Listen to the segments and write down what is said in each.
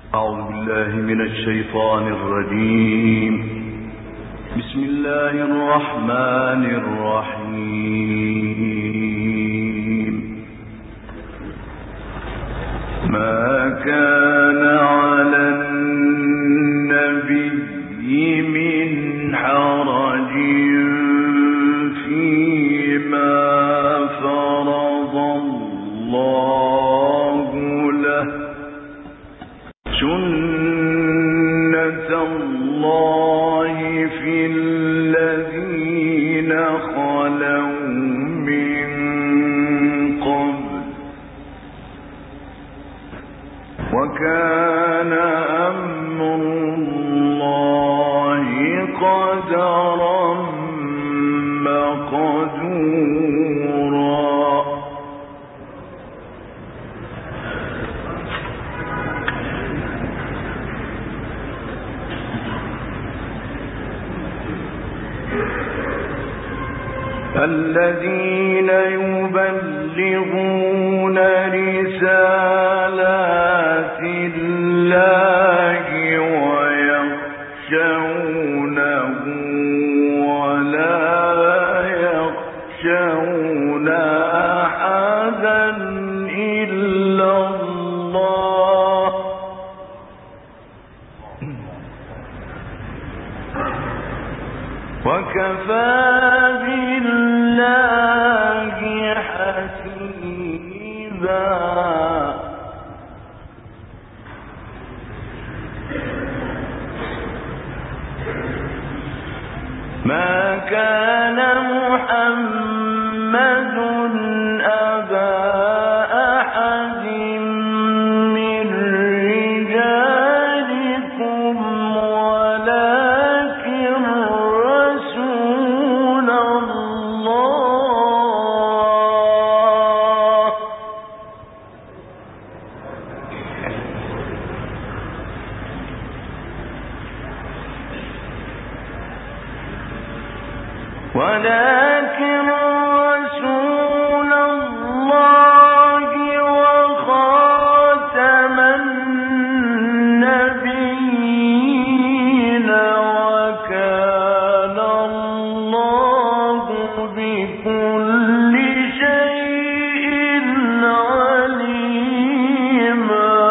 أعوذ بالله من الشيطان الرجيم. بسم الله الرحمن الرحيم. ما كان على النبي من حرج فيما فرض الله له، سنة الله في الذين خلوا من قبل، وكان أمر الله قدرا مقدورا. الذين يبلغون رسالات الله ويخشونه ولا يخشون أحدا إلا الله، وكفى بالله حسيبا. ما كان محمد أبا أحد من رجالكم ولكن رسول الله. ولكن رسول الله وخاتم النبيين، وكان الله بكل شيء عليما.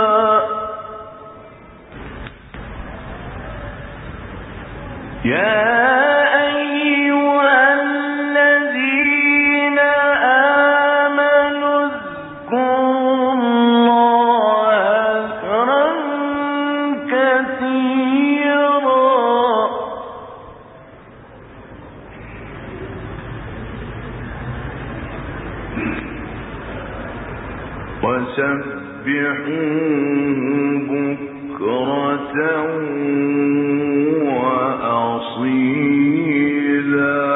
يا وسبحوه بكرة وأصيلا.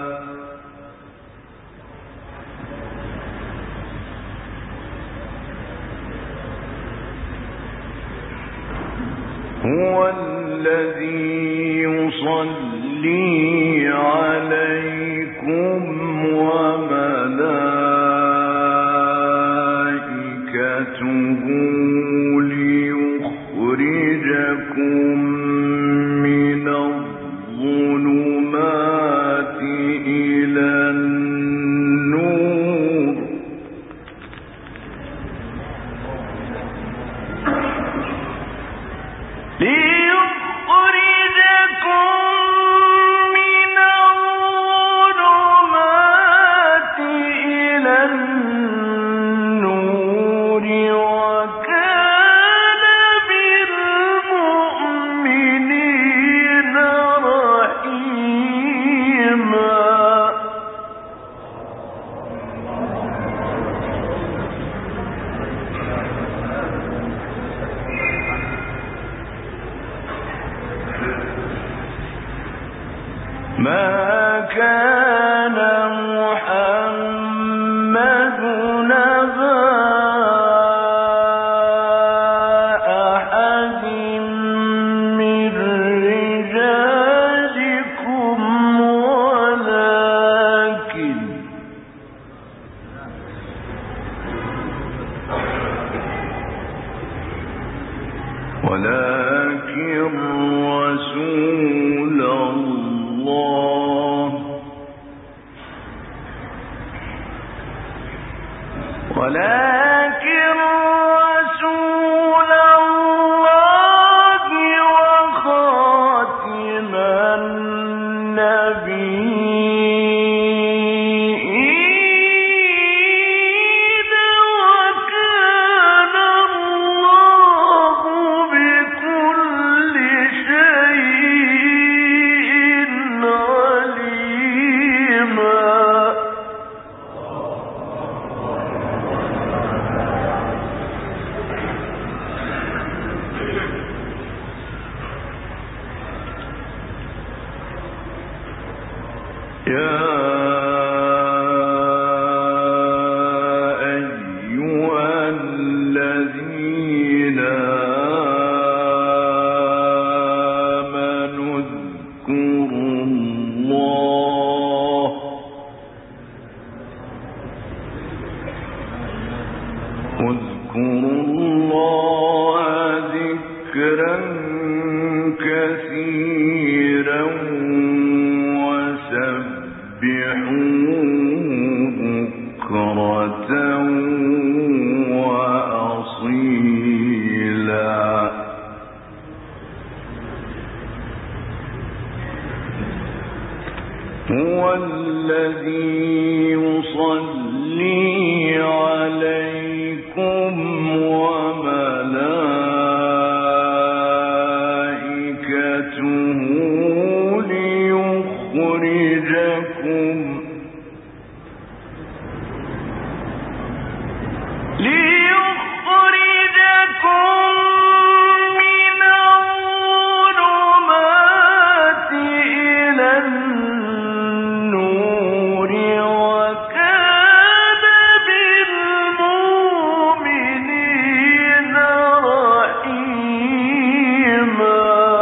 هو الذي يصلي عليكم وملائكته ليخرجكم من الظلمات إلى النور. ما كان محمد أبا أحد من رجالكم ولكن ولكن رسول الله وخاتم النبيين وكان الله بكل شيء عليما. يا أيها الذين آمنوا اذكروا الله ذكرا كثيرا وسبحوه بكرة وأصيلا. هو الذي يصلي عليكم وملائكته ليخرجكم من الظلمات إلى النور وكان بالمؤمنين رحيما.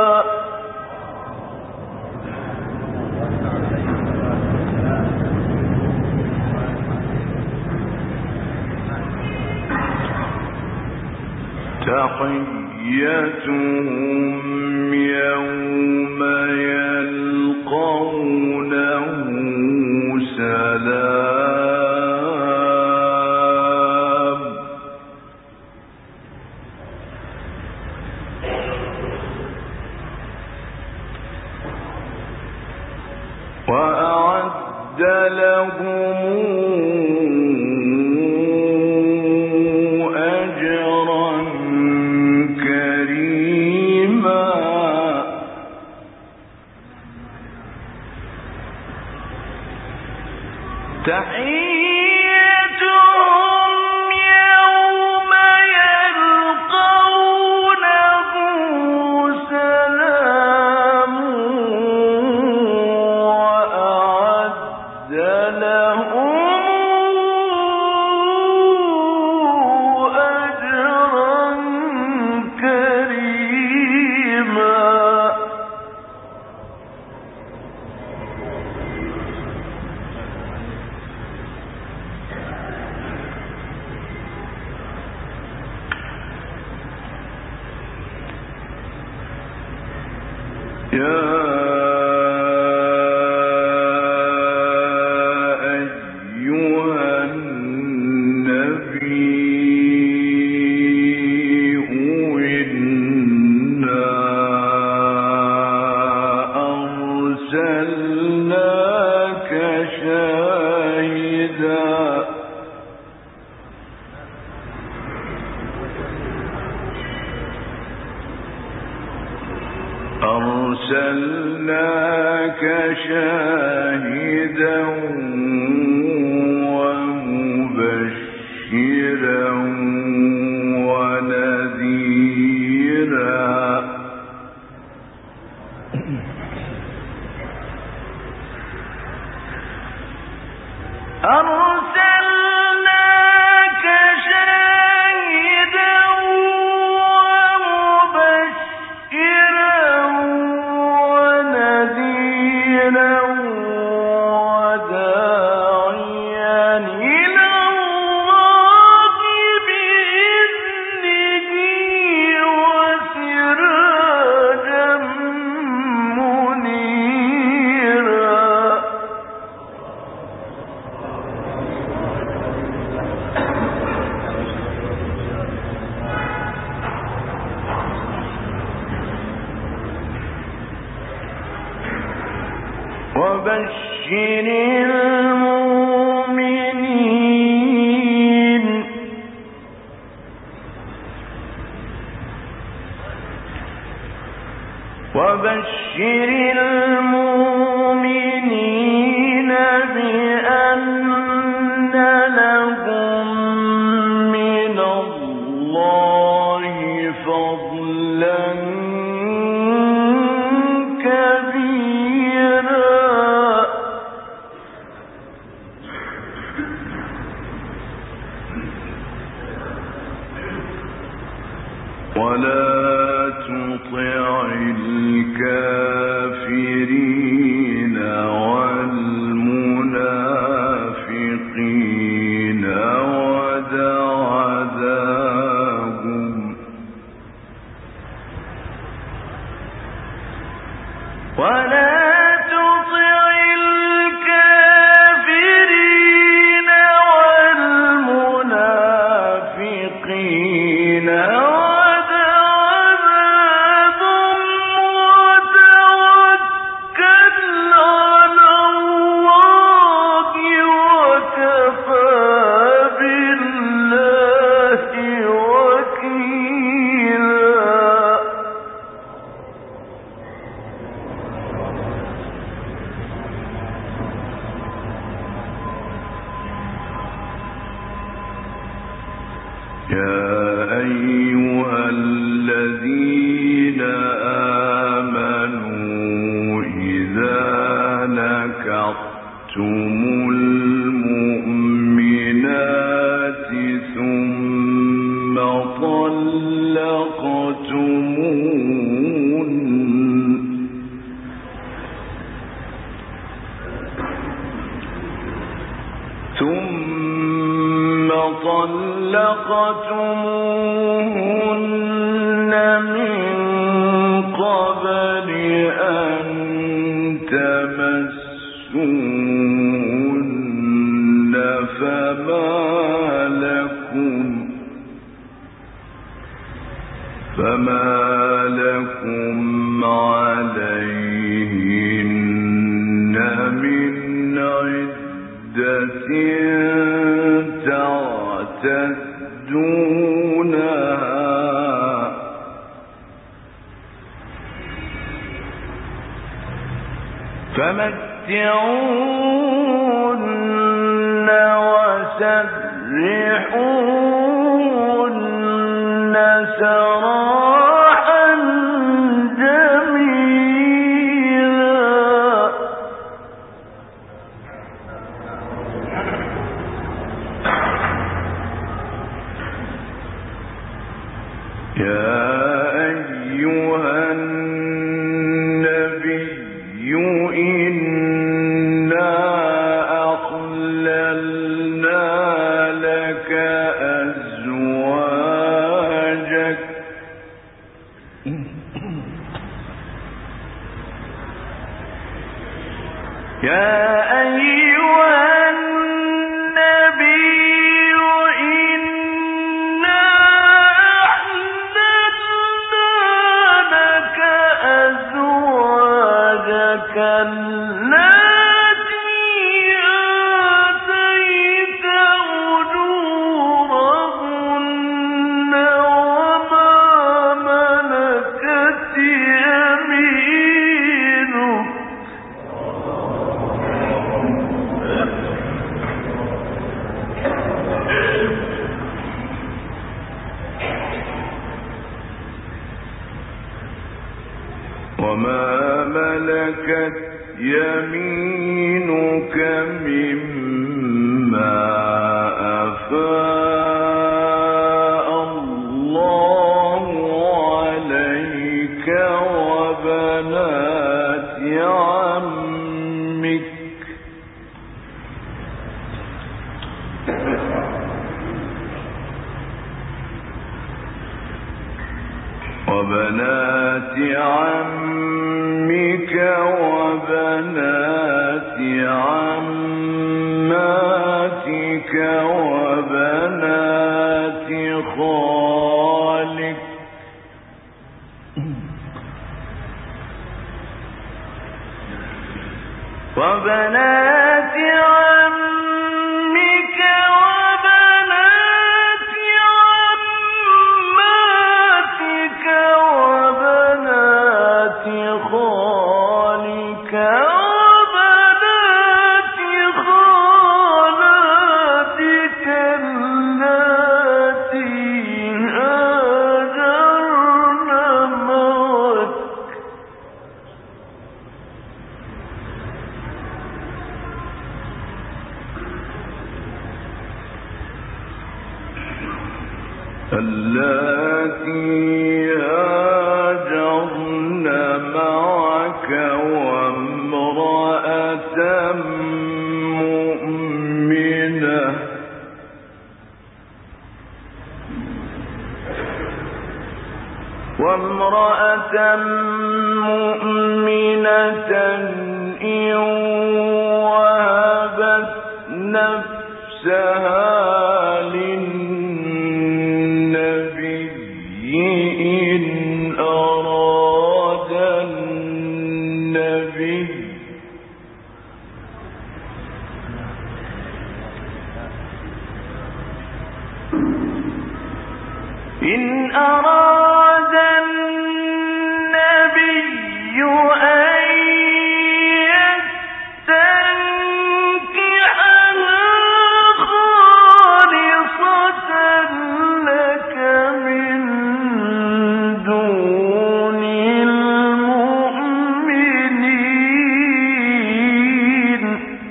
تحيتهم يوم يلقونه سلام. وأعد لهم تحيتهم يوم يلقونه سلام. وأعد لهم أجرا كريما. يا أيها النبي إنا أرسلناك شاهدا ومبشرا ونذيرا. أرسلناك شاهدا ومبشرا ونذيرا وداعيا إلى الله بإذنه وبشر المؤمنين بأن لهم من الله فضلا كبيرا ولا تطع الكافرين والمنافقين ودع عذابهم طلقتموهن من قبل أن تمسوهن فما لكم عليهن من عدة تعتدونها فمتعوهن وسرحوهن سراحا جميلا يا أيها النبي إنا أحللنا لك أزواجك وما ملكت يمينك مما أفاء الله عليك وبنات عمك وبنات عماتك وبنات خالك وبنات عمك وبنات عماتك وبنات خالك وبنات خالاتك اللاتي هاجرن معك وامرأة مؤمنة إن وهبت نفسها للنبي إن أراد النبي أن يستنكحها خالصة لك من دون المؤمنين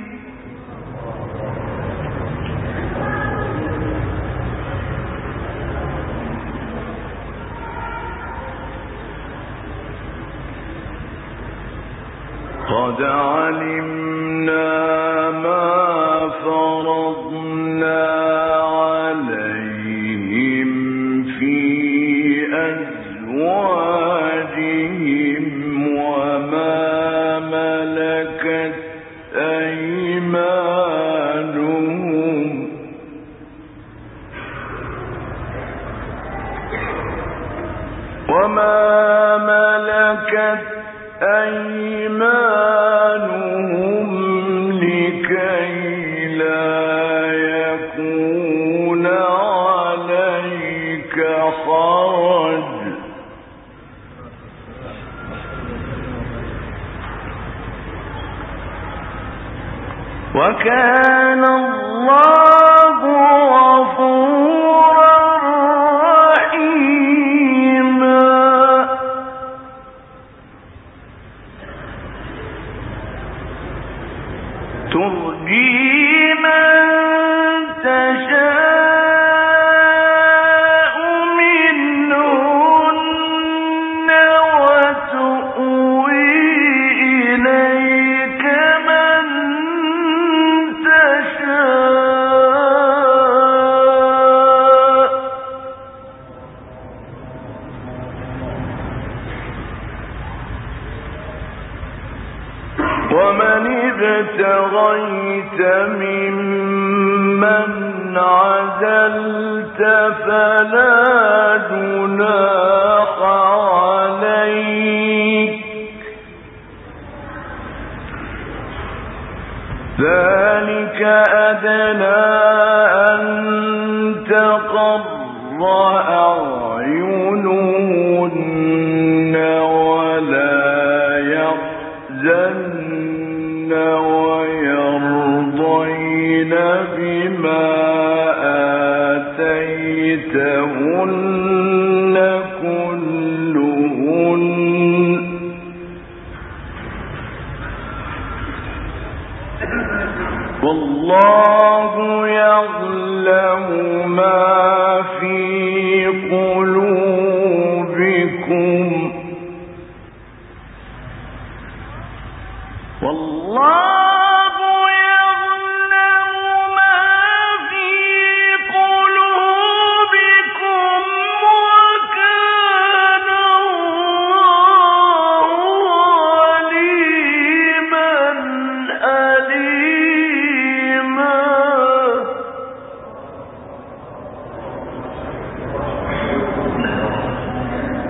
قد علمنا ما فرضنا عليهم في أزواجهم وما ملكت أيمانهم لكي لا يكون عليك حرج وكان الله غفورا رحيما ترجي من تشاء منهن وتؤوي إليك من تشاء ومن ابتغيت ممن عزلت فلا جناح عليك ذلك أدنى أن تقر أعينهن ولا يحزن ويرضين بما آتيتهن كلهن والله يعلم ما في قلوبكم والله يعلم ما في قلوبكم وكان الله عليما حليما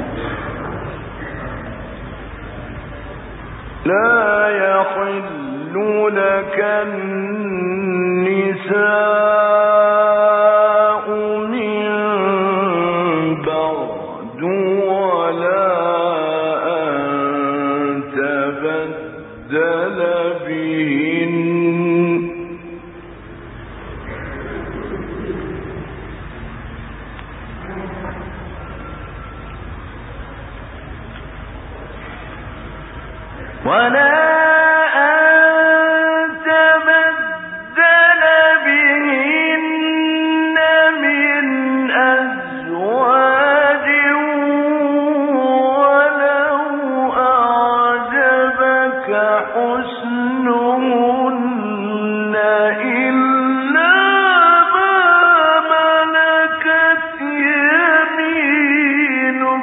لا يحل لك النساء من بعد ولا أن تبدل بهن من أزواج ولو أعجبك حسنهن إلا ما ملكت يمينك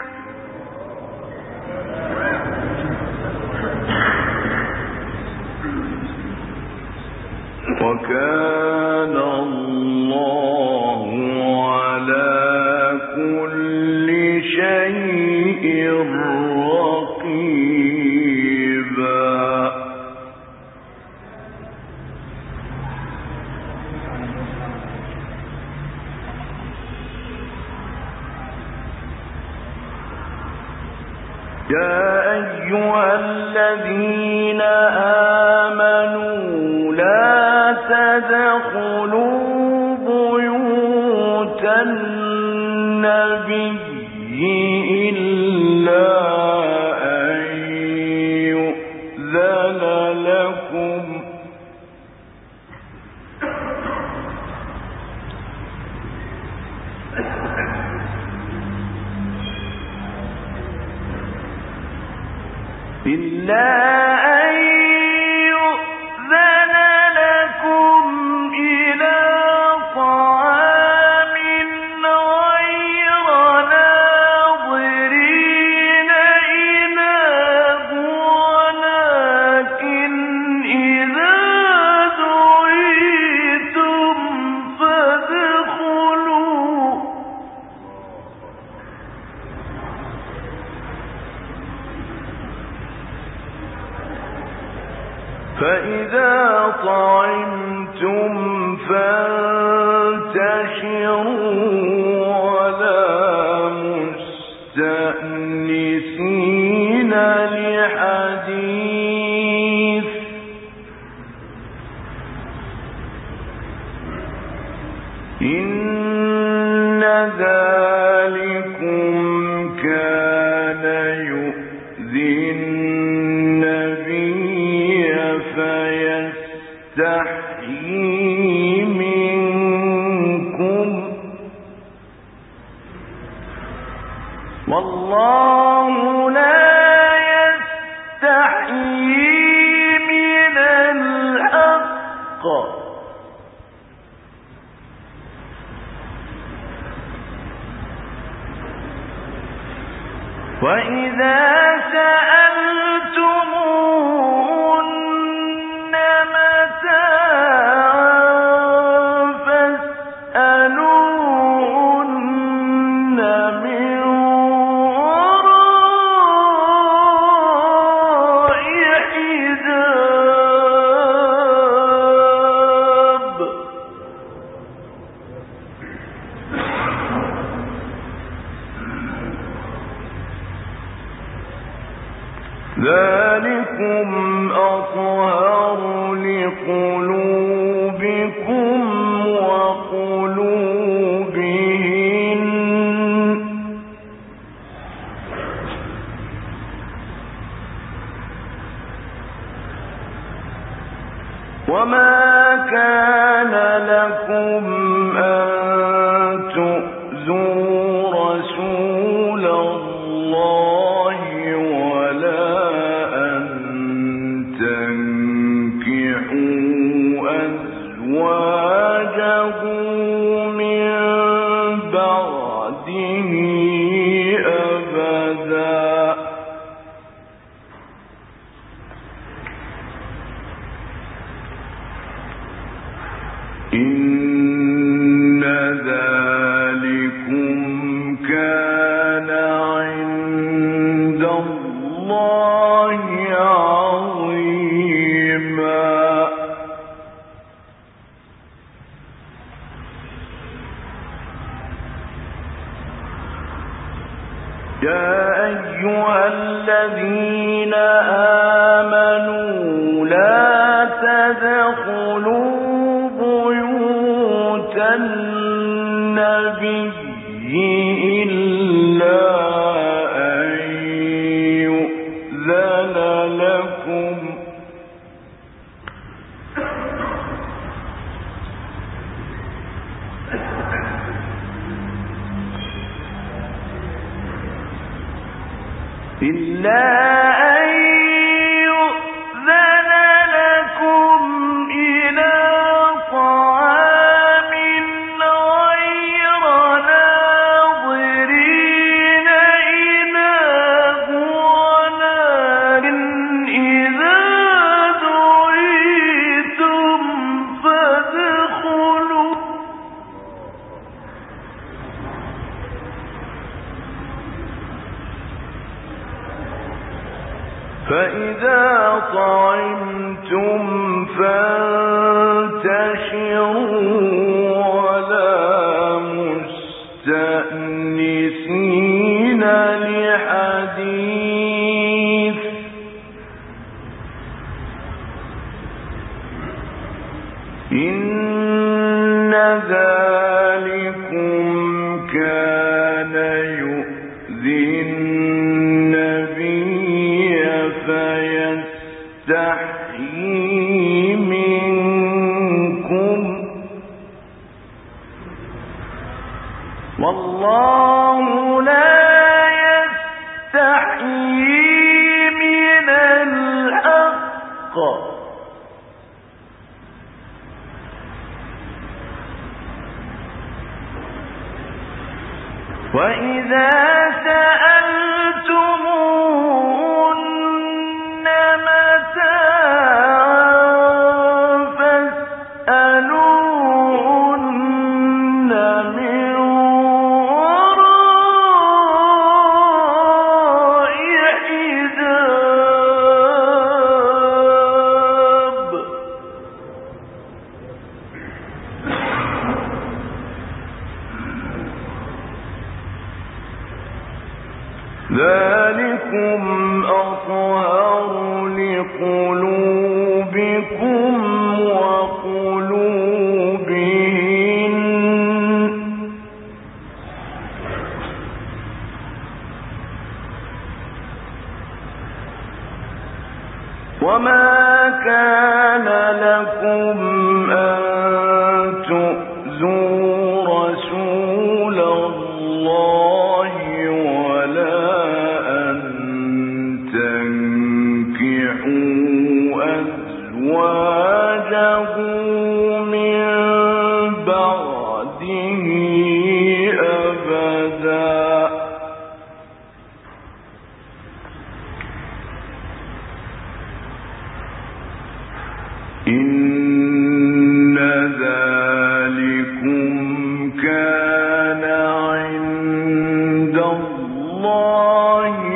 وكان الله على كل شيء رقيبا يا أيها الذين آمنوا لا تدخلوا بيوت النبي إلا أن يؤذن لكم إلى طعام غير ناظرين إناه ولكن إذا دعيتم فادخلوا فإذا طعمتم فانتشروا ولا مستأنسين لحديث إن ذلكم كان يؤذي النبي فيستحيي منكم والله لا يستحيي من الحق وإذا سألتموهن متاعا فاسألوهن من وراء حجاب ذلكم أطهر لقلوبكم وقلوبهن وما كان لكم أن تؤذوا رسول الله ولا أن تنكحوا أزواجه من بعده أبدا يا أيها الذين آمنوا لا تدخلوا بيوت النبي إلا أن يؤذن لكم إلى طعام غير ناظرين إناه ولكن إذا دعيتم فادخلوا فإذا طعمتم فانتشروا ولا مستأنسين لحديث إن ذلكم كان يؤذي فيستحيي منكم والله لا يستحيي من الحق وإذا سألتموهن متاعا فاسألوهن من وراء حجاب ذلكم أطهر لقلوبكم وقلوبهن وما كان لكم أن تؤذوا رسول الله ولا أن تنكحوا أزواجه من بعده أبدا إن ذلكم كان عند الله